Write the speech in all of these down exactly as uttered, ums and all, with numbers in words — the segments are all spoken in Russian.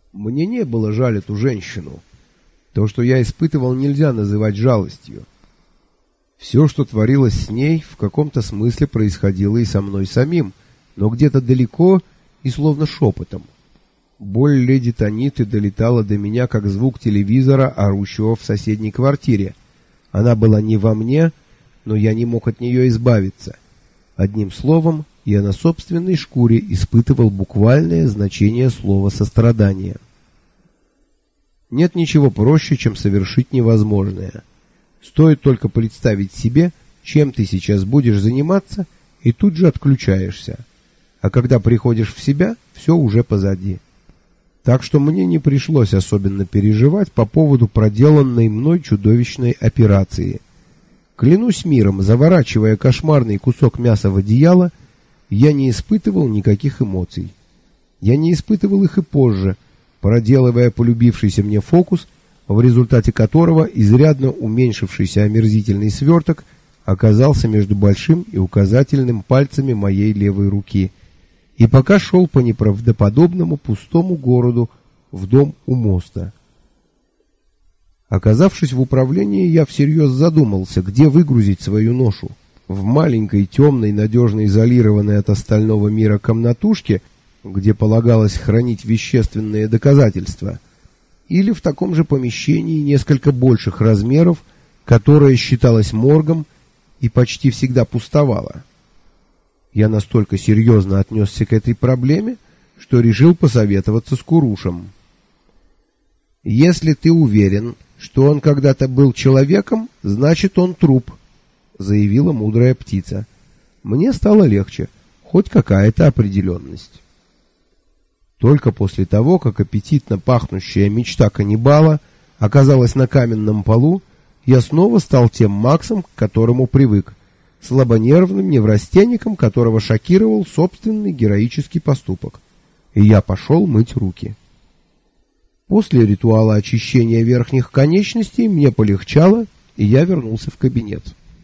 Мне не было жаль эту женщину. То, что я испытывал, нельзя называть жалостью. Все, что творилось с ней, в каком-то смысле происходило и со мной самим, но где-то далеко и словно шепотом. Боль леди Таниты долетала до меня, как звук телевизора, орущего в соседней квартире. Она была не во мне, но я не мог от нее избавиться. Одним словом, я на собственной шкуре испытывал буквальное значение слова «сострадание». Нет ничего проще, чем совершить невозможное. Стоит только представить себе, чем ты сейчас будешь заниматься, и тут же отключаешься. А когда приходишь в себя, все уже позади. Так что мне не пришлось особенно переживать по поводу проделанной мной чудовищной операции. Клянусь миром, заворачивая кошмарный кусок мяса в одеяло, я не испытывал никаких эмоций. Я не испытывал их и позже, проделывая полюбившийся мне фокус, в результате которого изрядно уменьшившийся омерзительный сверток оказался между большим и указательным пальцами моей левой руки, и пока шел по неправдоподобному пустому городу в дом у моста. Оказавшись в управлении, я всерьез задумался, где выгрузить свою ношу. В маленькой, темной, надежно изолированной от остального мира комнатушке, где полагалось хранить вещественные доказательства, или в таком же помещении несколько больших размеров, которое считалось моргом и почти всегда пустовало. Я настолько серьезно отнесся к этой проблеме, что решил посоветоваться с Курушем. «Если ты уверен, что он когда-то был человеком, значит, он труп», — заявила мудрая птица. Мне стало легче, хоть какая-то определенность. Только после того, как аппетитно пахнущая мечта каннибала оказалась на каменном полу, я снова стал тем Максом, к которому привык, слабонервным неврастенником, которого шокировал собственный героический поступок. И я пошел мыть руки. После ритуала очищения верхних конечностей мне полегчало, и я вернулся в кабинет.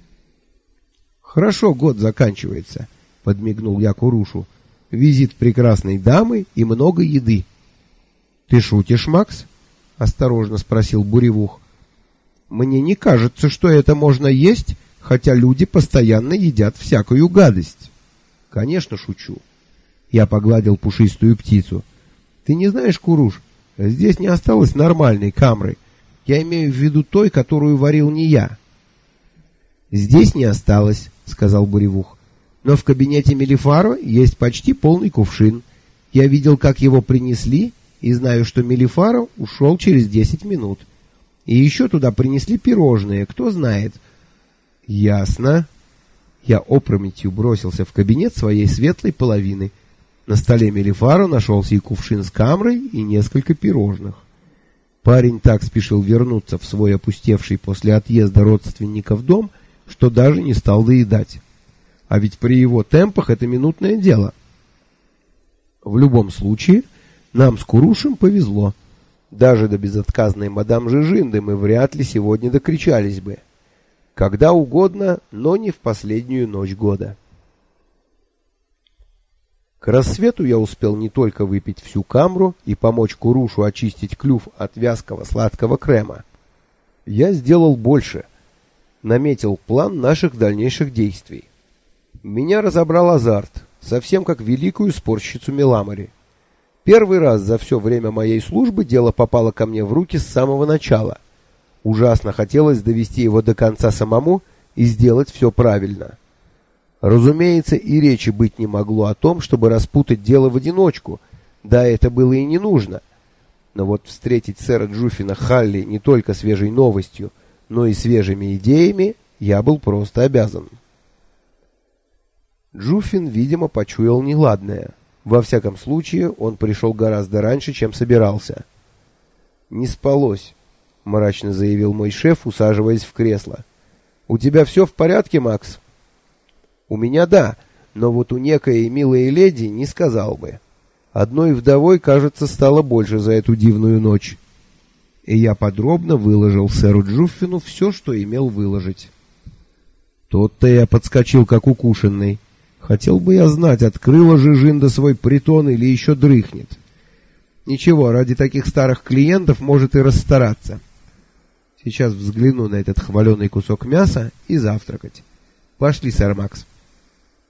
«Хорошо, год заканчивается», — подмигнул я Курушу. «Визит прекрасной дамы и много еды». «Ты шутишь, Макс?» — осторожно спросил Буревух. «Мне не кажется, что это можно есть, хотя люди постоянно едят всякую гадость». «Конечно, шучу». Я погладил пушистую птицу. «Ты не знаешь, Куруш, здесь не осталось нормальной камры. Я имею в виду той, которую варил не я». «Здесь не осталось», — сказал Буревух. «Но в кабинете Мелифаро есть почти полный кувшин. Я видел, как его принесли, и знаю, что Мелифаро ушел через десять минут. И еще туда принесли пирожные, кто знает». «Ясно». Я опрометью бросился в кабинет своей светлой половины. На столе Мелифаро нашелся и кувшин с камрой, и несколько пирожных. Парень так спешил вернуться в свой опустевший после отъезда родственников дом, что даже не стал доедать. А ведь при его темпах это минутное дело. В любом случае, нам с Курушем повезло. Даже до безотказной мадам Жижинды мы вряд ли сегодня докричались бы. Когда угодно, но не в последнюю ночь года. К рассвету я успел не только выпить всю камру и помочь Курушу очистить клюв от вязкого сладкого крема. Я сделал больше. Наметил план наших дальнейших действий. Меня разобрал азарт, совсем как великую спорщицу Меламори. Первый раз за все время моей службы дело попало ко мне в руки с самого начала. Ужасно хотелось довести его до конца самому и сделать все правильно. Разумеется, и речи быть не могло о том, чтобы распутать дело в одиночку, да это было и не нужно. Но вот встретить сэра Джуффина Халли не только свежей новостью, но и свежими идеями я был просто обязан. Джуффин, видимо, почуял неладное. Во всяком случае, он пришел гораздо раньше, чем собирался. «Не спалось», — мрачно заявил мой шеф, усаживаясь в кресло. «У тебя все в порядке, Макс?» «У меня да, но вот у некой милой леди не сказал бы. Одной вдовой, кажется, стало больше за эту дивную ночь». И я подробно выложил сэру Джуффину все, что имел выложить. Тот-то я подскочил, как укушенный. Хотел бы я знать, открыла Жижинда свой притон или еще дрыхнет. Ничего, ради таких старых клиентов может и расстараться. Сейчас взгляну на этот хваленый кусок мяса и завтракать. Пошли, сэр Макс.